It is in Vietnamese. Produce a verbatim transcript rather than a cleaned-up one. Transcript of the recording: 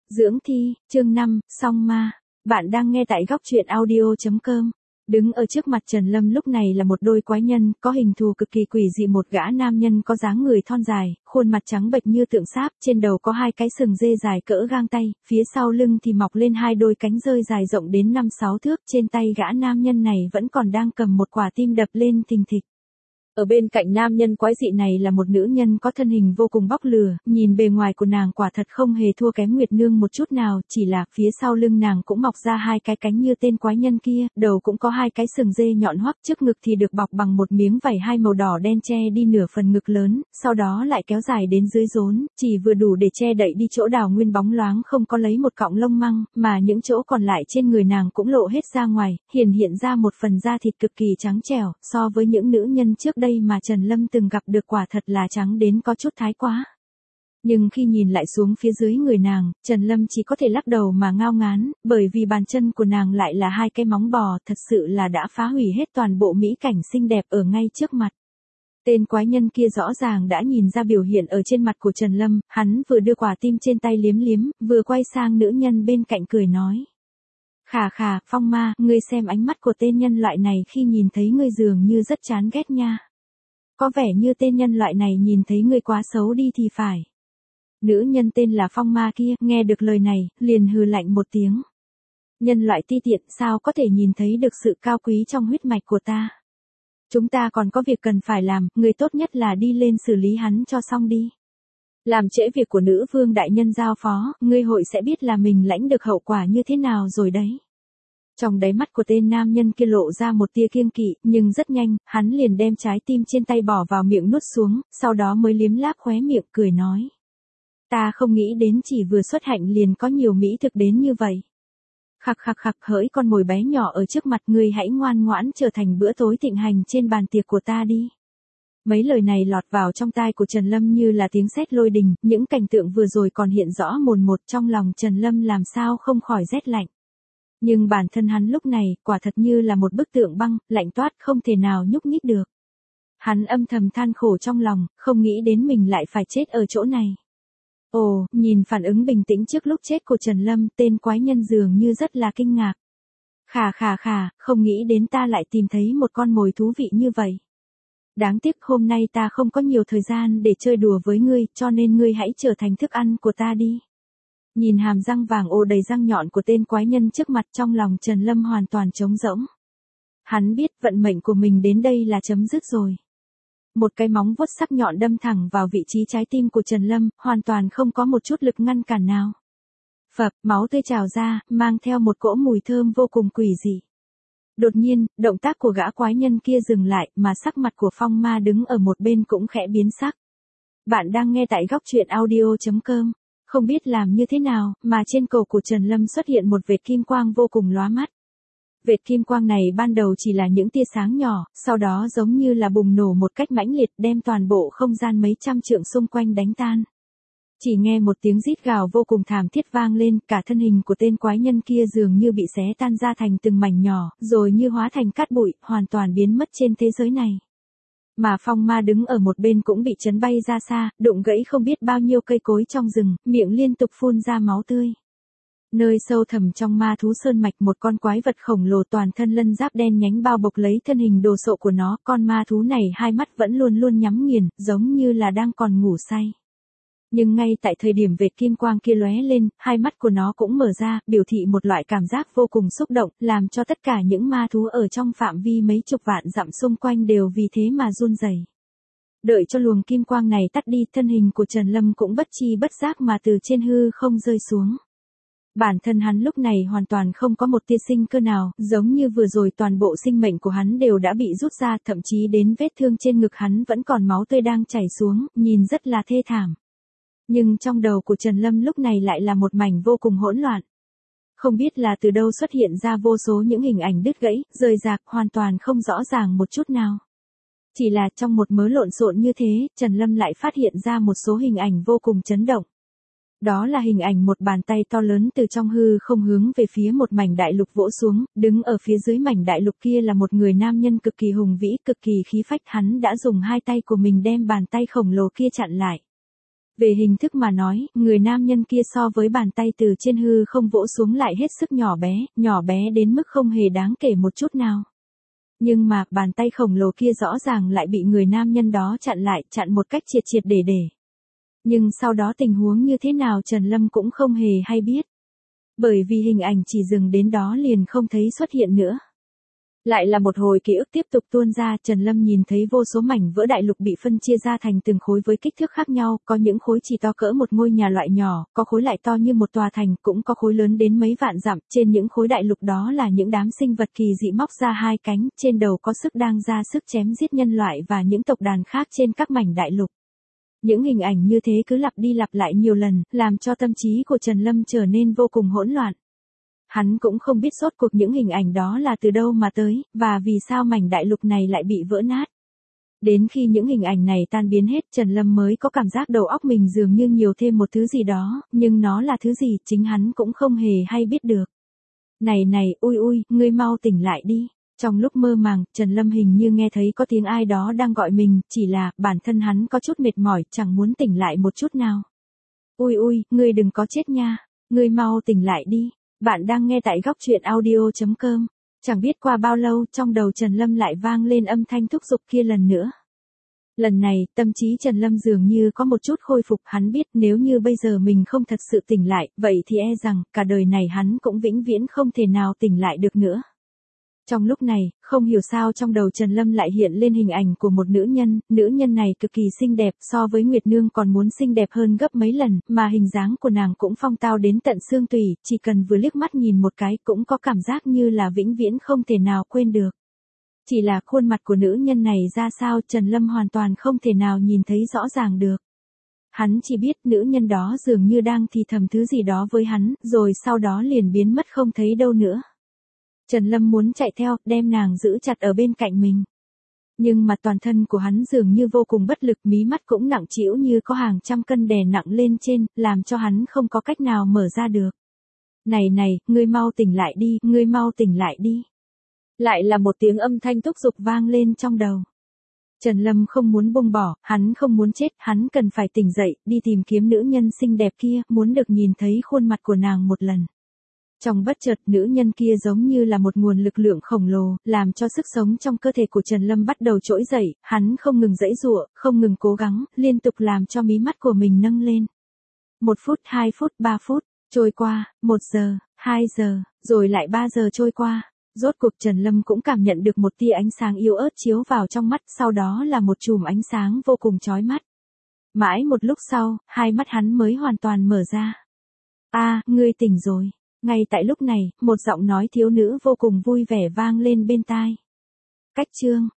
Dưỡng thi, chương năm, song ma. Bạn đang nghe tại góc truyện audio chấm com. Đứng ở trước mặt Trần Lâm lúc này là một đôi quái nhân, có hình thù cực kỳ quỷ dị, một gã nam nhân có dáng người thon dài, khuôn mặt trắng bệch như tượng sáp, trên đầu có hai cái sừng dê dài cỡ gang tay, phía sau lưng thì mọc lên hai đôi cánh rơi dài rộng đến năm sáu thước, trên tay gã nam nhân này vẫn còn đang cầm một quả tim đập lên thình thịch. Ở bên cạnh nam nhân quái dị này là một nữ nhân có thân hình vô cùng bóc lửa, nhìn bề ngoài của nàng quả thật không hề thua kém Nguyệt Nương một chút nào, chỉ là phía sau lưng nàng cũng mọc ra hai cái cánh như tên quái nhân kia, đầu cũng có hai cái sừng dê nhọn hoắt, trước ngực thì được bọc bằng một miếng vảy hai màu đỏ đen che đi nửa phần ngực lớn, sau đó lại kéo dài đến dưới rốn, chỉ vừa đủ để che đậy đi chỗ đào nguyên bóng loáng không có lấy một cọng lông măng, mà những chỗ còn lại trên người nàng cũng lộ hết ra ngoài, hiển hiện ra một phần da thịt cực kỳ trắng trẻo, so với những nữ nhân trước đây mà Trần Lâm từng gặp được quả thật là trắng đến có chút thái quá. Nhưng khi nhìn lại xuống phía dưới người nàng, Trần Lâm chỉ có thể lắc đầu mà ngao ngán, bởi vì bàn chân của nàng lại là hai cái móng bò, thật sự là đã phá hủy hết toàn bộ mỹ cảnh xinh đẹp ở ngay trước mặt. Tên quái nhân kia rõ ràng đã nhìn ra biểu hiện ở trên mặt của Trần Lâm, hắn vừa đưa quả tim trên tay liếm liếm, vừa quay sang nữ nhân bên cạnh cười nói. Khà khà, Phong ma, ngươi xem ánh mắt của tên nhân loại này khi nhìn thấy ngươi dường như rất chán ghét nha. Có vẻ như tên nhân loại này nhìn thấy ngươi quá xấu đi thì phải. Nữ nhân tên là Phong ma kia, nghe được lời này, liền hừ lạnh một tiếng. Nhân loại ti tiện, sao có thể nhìn thấy được sự cao quý trong huyết mạch của ta. Chúng ta còn có việc cần phải làm, người tốt nhất là đi lên xử lý hắn cho xong đi. Làm trễ việc của nữ vương đại nhân giao phó, ngươi hội sẽ biết là mình lãnh được hậu quả như thế nào rồi đấy. Trong đáy mắt của tên nam nhân kia lộ ra một tia kiêng kỵ, nhưng rất nhanh, hắn liền đem trái tim trên tay bỏ vào miệng nuốt xuống, sau đó mới liếm láp khóe miệng cười nói. Ta không nghĩ đến chỉ vừa xuất hạnh liền có nhiều mỹ thực đến như vậy. Khặc khặc khặc, hỡi con mồi bé nhỏ ở trước mặt ngươi, hãy ngoan ngoãn trở thành bữa tối thịnh hành trên bàn tiệc của ta đi. Mấy lời này lọt vào trong tai của Trần Lâm như là tiếng sét lôi đình, những cảnh tượng vừa rồi còn hiện rõ mồn một trong lòng Trần Lâm làm sao không khỏi rét lạnh. Nhưng bản thân hắn lúc này, quả thật như là một bức tượng băng, lạnh toát không thể nào nhúc nhích được. Hắn âm thầm than khổ trong lòng, không nghĩ đến mình lại phải chết ở chỗ này. Ồ, nhìn phản ứng bình tĩnh trước lúc chết của Trần Lâm, tên quái nhân dường như rất là kinh ngạc. Khà khà khà, không nghĩ đến ta lại tìm thấy một con mồi thú vị như vậy. Đáng tiếc hôm nay ta không có nhiều thời gian để chơi đùa với ngươi, cho nên ngươi hãy trở thành thức ăn của ta đi. Nhìn hàm răng vàng ô đầy răng nhọn của tên quái nhân trước mặt, trong lòng Trần Lâm hoàn toàn trống rỗng. Hắn biết vận mệnh của mình đến đây là chấm dứt rồi. Một cái móng vuốt sắc nhọn đâm thẳng vào vị trí trái tim của Trần Lâm, hoàn toàn không có một chút lực ngăn cản nào. Phập, máu tươi trào ra, mang theo một cỗ mùi thơm vô cùng quỷ dị. Đột nhiên, động tác của gã quái nhân kia dừng lại, mà sắc mặt của Phong ma đứng ở một bên cũng khẽ biến sắc. Bạn đang nghe tại góc truyện audio chấm com. Không biết làm như thế nào, mà trên cổ của Trần Lâm xuất hiện một vệt kim quang vô cùng lóa mắt. Vệt kim quang này ban đầu chỉ là những tia sáng nhỏ, sau đó giống như là bùng nổ một cách mãnh liệt, đem toàn bộ không gian mấy trăm trượng xung quanh đánh tan. Chỉ nghe một tiếng rít gào vô cùng thảm thiết vang lên, cả thân hình của tên quái nhân kia dường như bị xé tan ra thành từng mảnh nhỏ, rồi như hóa thành cát bụi, hoàn toàn biến mất trên thế giới này. Mà Phong ma đứng ở một bên cũng bị chấn bay ra xa, đụng gãy không biết bao nhiêu cây cối trong rừng, miệng liên tục phun ra máu tươi. Nơi sâu thẳm trong ma thú sơn mạch, một con quái vật khổng lồ toàn thân lân giáp đen nhánh bao bọc lấy thân hình đồ sộ của nó, con ma thú này hai mắt vẫn luôn luôn nhắm nghiền, giống như là đang còn ngủ say. Nhưng ngay tại thời điểm vệt kim quang kia lóe lên, hai mắt của nó cũng mở ra, biểu thị một loại cảm giác vô cùng xúc động, làm cho tất cả những ma thú ở trong phạm vi mấy chục vạn dặm xung quanh đều vì thế mà run rẩy. Đợi cho luồng kim quang này tắt đi, thân hình của Trần Lâm cũng bất chi bất giác mà từ trên hư không rơi xuống. Bản thân hắn lúc này hoàn toàn không có một tia sinh cơ nào, giống như vừa rồi toàn bộ sinh mệnh của hắn đều đã bị rút ra, thậm chí đến vết thương trên ngực hắn vẫn còn máu tươi đang chảy xuống, nhìn rất là thê thảm. Nhưng trong đầu của Trần Lâm lúc này lại là một mảnh vô cùng hỗn loạn. Không biết là từ đâu xuất hiện ra vô số những hình ảnh đứt gãy, rời rạc, hoàn toàn không rõ ràng một chút nào. Chỉ là trong một mớ lộn xộn như thế, Trần Lâm lại phát hiện ra một số hình ảnh vô cùng chấn động. Đó là hình ảnh một bàn tay to lớn từ trong hư không hướng về phía một mảnh đại lục vỗ xuống, đứng ở phía dưới mảnh đại lục kia là một người nam nhân cực kỳ hùng vĩ, cực kỳ khí phách, hắn đã dùng hai tay của mình đem bàn tay khổng lồ kia chặn lại. Về hình thức mà nói, người nam nhân kia so với bàn tay từ trên hư không vỗ xuống lại hết sức nhỏ bé, nhỏ bé đến mức không hề đáng kể một chút nào. Nhưng mà, bàn tay khổng lồ kia rõ ràng lại bị người nam nhân đó chặn lại, chặn một cách triệt triệt để để. Nhưng sau đó tình huống như thế nào Trần Lâm cũng không hề hay biết. Bởi vì hình ảnh chỉ dừng đến đó liền không thấy xuất hiện nữa. Lại là một hồi ký ức tiếp tục tuôn ra, Trần Lâm nhìn thấy vô số mảnh vỡ đại lục bị phân chia ra thành từng khối với kích thước khác nhau, có những khối chỉ to cỡ một ngôi nhà loại nhỏ, có khối lại to như một tòa thành, cũng có khối lớn đến mấy vạn dặm, trên những khối đại lục đó là những đám sinh vật kỳ dị móc ra hai cánh, trên đầu có sức đang ra sức chém giết nhân loại và những tộc đàn khác trên các mảnh đại lục. Những hình ảnh như thế cứ lặp đi lặp lại nhiều lần, làm cho tâm trí của Trần Lâm trở nên vô cùng hỗn loạn. Hắn cũng không biết rốt cuộc những hình ảnh đó là từ đâu mà tới, và vì sao mảnh đại lục này lại bị vỡ nát. Đến khi những hình ảnh này tan biến hết, Trần Lâm mới có cảm giác đầu óc mình dường như nhiều thêm một thứ gì đó, nhưng nó là thứ gì chính hắn cũng không hề hay biết được. Này này, ui ui, ngươi mau tỉnh lại đi. Trong lúc mơ màng, Trần Lâm hình như nghe thấy có tiếng ai đó đang gọi mình, chỉ là, bản thân hắn có chút mệt mỏi, chẳng muốn tỉnh lại một chút nào. Ui ui, ngươi đừng có chết nha, ngươi mau tỉnh lại đi. Bạn đang nghe tại góc truyện audio chấm com. Chẳng biết qua bao lâu, trong đầu Trần Lâm lại vang lên âm thanh thúc giục kia lần nữa. Lần này, tâm trí Trần Lâm dường như có một chút khôi phục, hắn biết nếu như bây giờ mình không thật sự tỉnh lại, vậy thì e rằng, cả đời này hắn cũng vĩnh viễn không thể nào tỉnh lại được nữa. Trong lúc này, không hiểu sao trong đầu Trần Lâm lại hiện lên hình ảnh của một nữ nhân, nữ nhân này cực kỳ xinh đẹp, so với Nguyệt Nương còn muốn xinh đẹp hơn gấp mấy lần, mà hình dáng của nàng cũng phong tao đến tận xương tủy, chỉ cần vừa liếc mắt nhìn một cái cũng có cảm giác như là vĩnh viễn không thể nào quên được. Chỉ là khuôn mặt của nữ nhân này ra sao Trần Lâm hoàn toàn không thể nào nhìn thấy rõ ràng được. Hắn chỉ biết nữ nhân đó dường như đang thì thầm thứ gì đó với hắn, rồi sau đó liền biến mất không thấy đâu nữa. Trần Lâm muốn chạy theo, đem nàng giữ chặt ở bên cạnh mình. Nhưng mà toàn thân của hắn dường như vô cùng bất lực, mí mắt cũng nặng trĩu như có hàng trăm cân đè nặng lên trên, làm cho hắn không có cách nào mở ra được. Này này, ngươi mau tỉnh lại đi, ngươi mau tỉnh lại đi. Lại là một tiếng âm thanh thúc giục vang lên trong đầu. Trần Lâm không muốn buông bỏ, hắn không muốn chết, hắn cần phải tỉnh dậy, đi tìm kiếm nữ nhân xinh đẹp kia, muốn được nhìn thấy khuôn mặt của nàng một lần. Trong bất chợt, nữ nhân kia giống như là một nguồn lực lượng khổng lồ, làm cho sức sống trong cơ thể của Trần Lâm bắt đầu trỗi dậy, hắn không ngừng giãy giụa, không ngừng cố gắng, liên tục làm cho mí mắt của mình nâng lên. Một phút, hai phút, ba phút, trôi qua, một giờ, hai giờ, rồi lại ba giờ trôi qua. Rốt cuộc Trần Lâm cũng cảm nhận được một tia ánh sáng yếu ớt chiếu vào trong mắt, sau đó là một chùm ánh sáng vô cùng chói mắt. Mãi một lúc sau, hai mắt hắn mới hoàn toàn mở ra. A, ngươi tỉnh rồi. Ngay tại lúc này, một giọng nói thiếu nữ vô cùng vui vẻ vang lên bên tai. Cách chương